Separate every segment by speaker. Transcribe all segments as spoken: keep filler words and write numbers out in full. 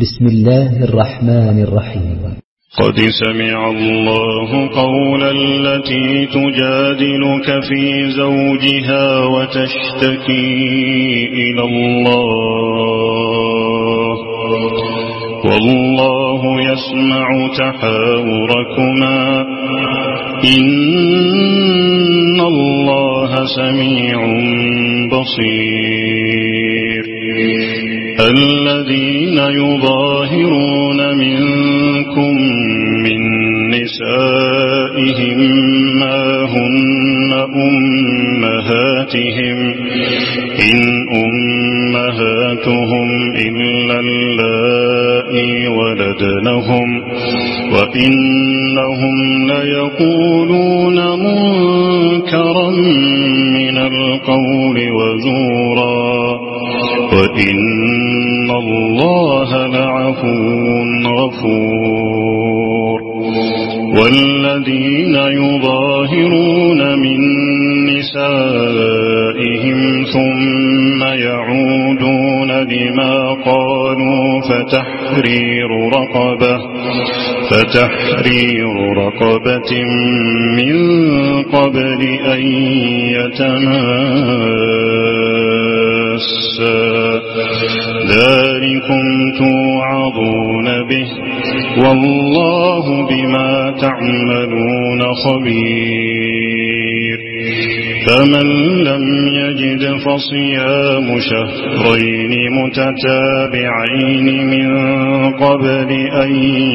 Speaker 1: بسم الله الرحمن الرحيم.
Speaker 2: قد سمع الله قول التي تجادلك في زوجها وتشتكي إلى الله والله يسمع تحاوركما إن الله سميع بصير. الذين يظاهرون منكم من نسائهم ما هن أمهاتهم إن أمهاتهم إلا اللائي ولدنهم وإنهم ليقولون منكرا من القول وزورا وإن الله لعفو غفور. والذين يظاهرون من نسائهم ثم يعودون لما قالوا فتحرير رقبة فتحرير رقبة من قبل أن يتماسا ذلكم توعظون به والله بما تعملون خبير. فمن لم يجد فصيام شهرين متتابعين من قبل أن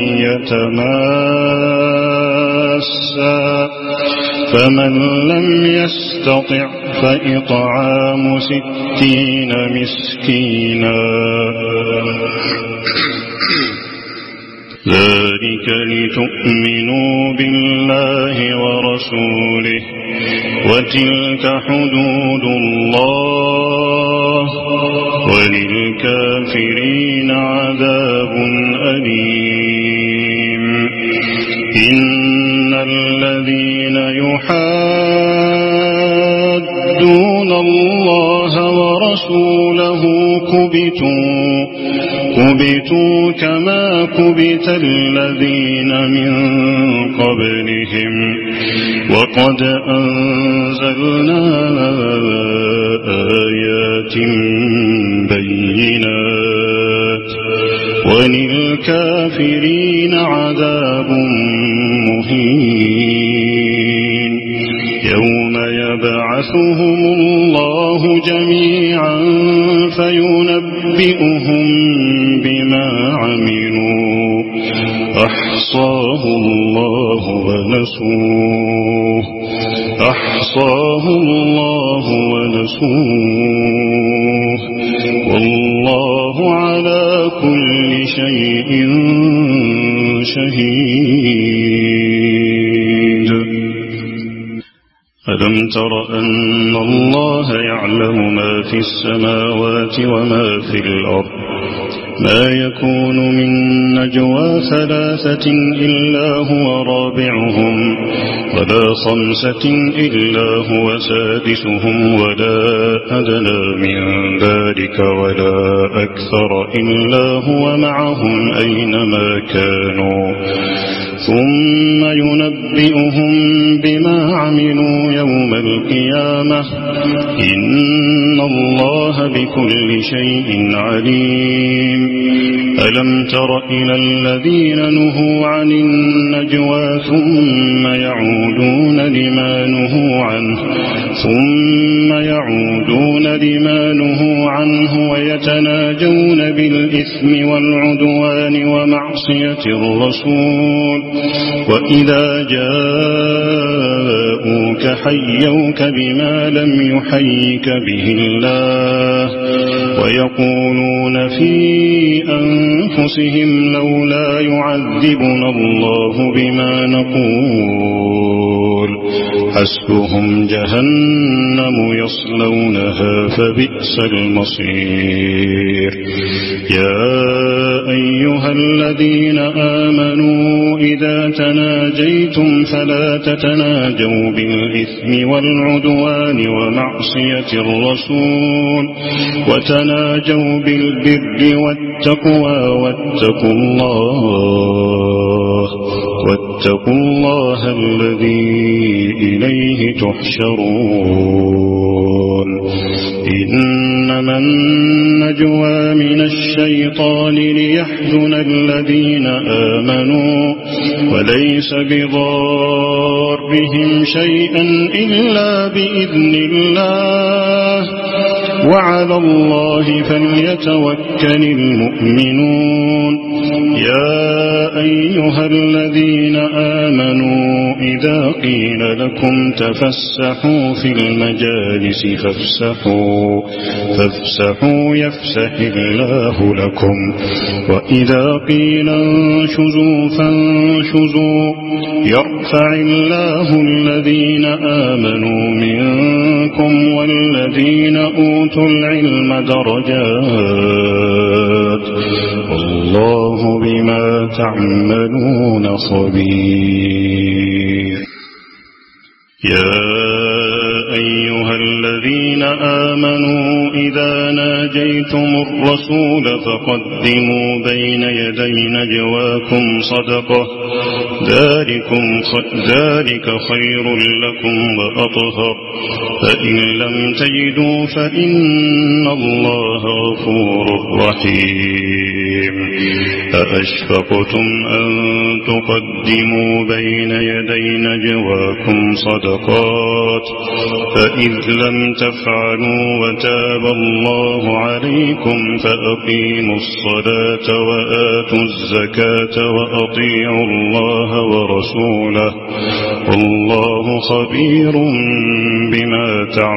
Speaker 2: يتماسا فمن لم يستطع فإطعام ستين مسكينا ذلك لتؤمنوا بالله ورسوله وتلك حدود الله وللكافرين عذاب أليم. إن الذين يحادون الله ورسوله كبتوا كبتوا كما كبت الذين من قبلهم وقد أنزلنا آيات بينات وللكافرين عذاب مهين. يوم يبعثهم الله جميعا فينبئهم بما عملوا أحصاه الله ونسوه أحصاه الله ونسوه والله على كل شيء شهيد. ألم تر أن الله يعلم ما في السماوات وما في الأرض ما يكون من نجوى ثلاثة إلا هو رابعهم ولا خمسة إلا هو سادسهم ولا أدنى من ذلك ولا أكثر إلا هو معهم أينما كانوا ثم ينبئهم بما عملوا يوم القيامة إن الله بكل شيء عليم. ألم تر إلى الذين نهوا عن النجوى ثم يعودون لما نهوا عنه ثم يعودون لما نهوا عنه ويتناجون بالإثم والعدوان ومعصية الرسول وإذا جاءوك حيوك بما لم يحيك به الله ويقولون في أنفسهم لولا يعذبنا الله بما نقول حسبهم جهنم يصلونها فبئس المصير. يا أيها أيها الذين آمنوا إذا تناجيتم فلا تتناجوا بالإثم والعدوان ومعصية الرسول وتناجوا بالبر والتقوى واتقوا الله واتقوا الله الذي إليه تحشرون إنما النجوى من الشيطان ليحزن الذين آمنوا وليس بضارهم شيئا إلا بإذن الله وعلى الله فليتوكل المؤمنون يا أيها الذين آمنوا إذا قيل لكم تفسحوا في المجالس فافسحوا فافسحوا يفسح الله لكم وإذا قيل انشزوا فانشزوا يرفع الله الذين آمنوا منكم والذين أوتوا العلم درجات والله بما تعملون خبير يا أيها الذين آمنوا إذا ناجيتم الرسول فقدموا بين يدي نجواكم صدقة ذلكم ذلك خير لكم وأطهر فإن لم تجدوا فإن الله غفور رحيم أأشفقتم أن تقدموا بين يدي نجواكم صدقات فإذ لم تفعلوا وتاب الله عليكم فأقيموا الصلاة وآتوا الزكاة وأطيعوا الله ورسوله والله خبير بما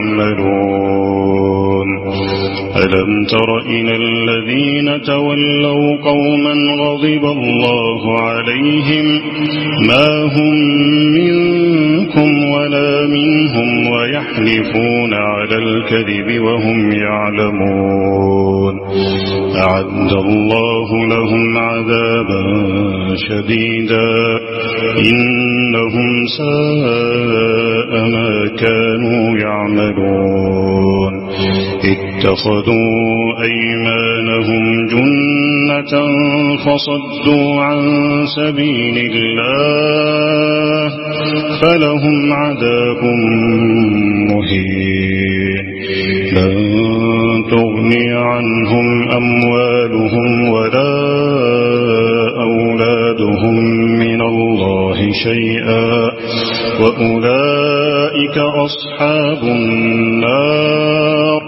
Speaker 2: تعملون ألم تر إلى الذين تولوا قوما غضب الله عليهم ما هم منكم ولا منهم ويحلفون على الكذب وهم يعلمون أعد الله لهم عذابا شديدا إنهم ساء ما كانوا يعملون اتخذوا أيمانهم جنة فصدوا عن سبيل الله فلهم عذاب مهين لن تغني عنهم أموالهم ولا أولادهم من الله شيئا وأولئك أصحاب النار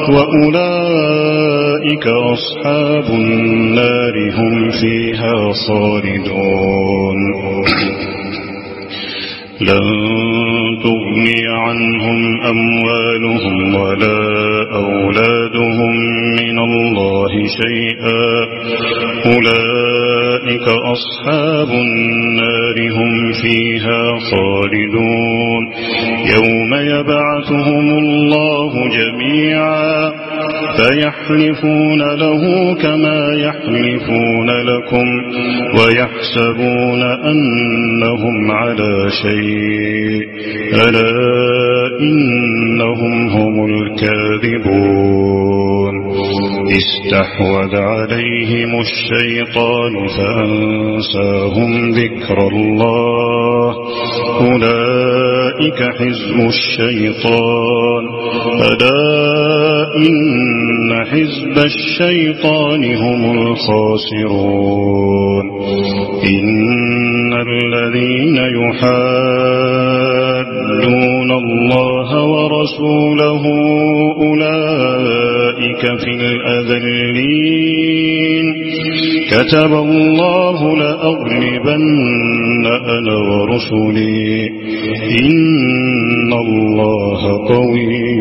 Speaker 2: وأولئك أصحاب النار هم فيها خالدون لن تغني عنهم أموالهم ولا أولادهم من الله شيئا أولئك أصحاب النار هم فيها خالدون يوم يبعثهم الله جميعا فيحلفون له كما يحلفون لكم ويحسبون أنهم على شيء ألا إنهم هم الكاذبون استحوذ عليهم الشيطان فأنساهم ذكر الله أولئك حزب الشيطان ألا إن حزب الشيطان هم الخاسرون إن الذين يحادون الله ورسوله أولئك في الأذلين كتب الله لأغلبن أنا ورسلي إن الله قوي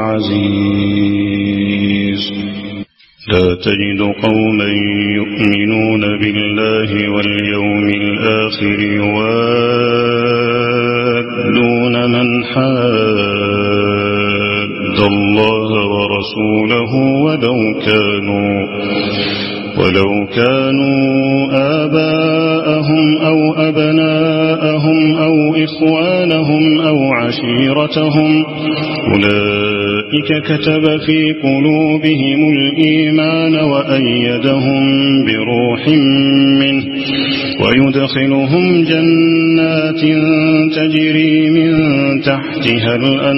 Speaker 2: عزيز لا تجد قوما يؤمنون بالله واليوم الآخر يوادون من حاد الله ورسوله ولو كانوا ولو كانوا آباءهم أو أبناءهم أو إخوانهم أو عشيرتهم أولئك كتب في قلوبهم الإيمان وأيدهم بروح منه ويدخلهم جنات تجري من تحتها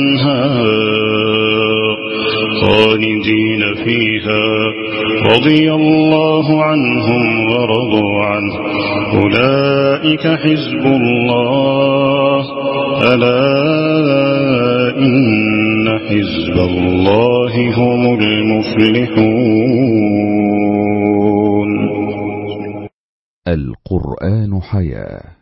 Speaker 2: الأنهار خالدين فيها رضي الله عنهم ورضوا عنه أولئك حزب الله ألا إن حزب الله هم المفلحون.
Speaker 3: القرآن حياة.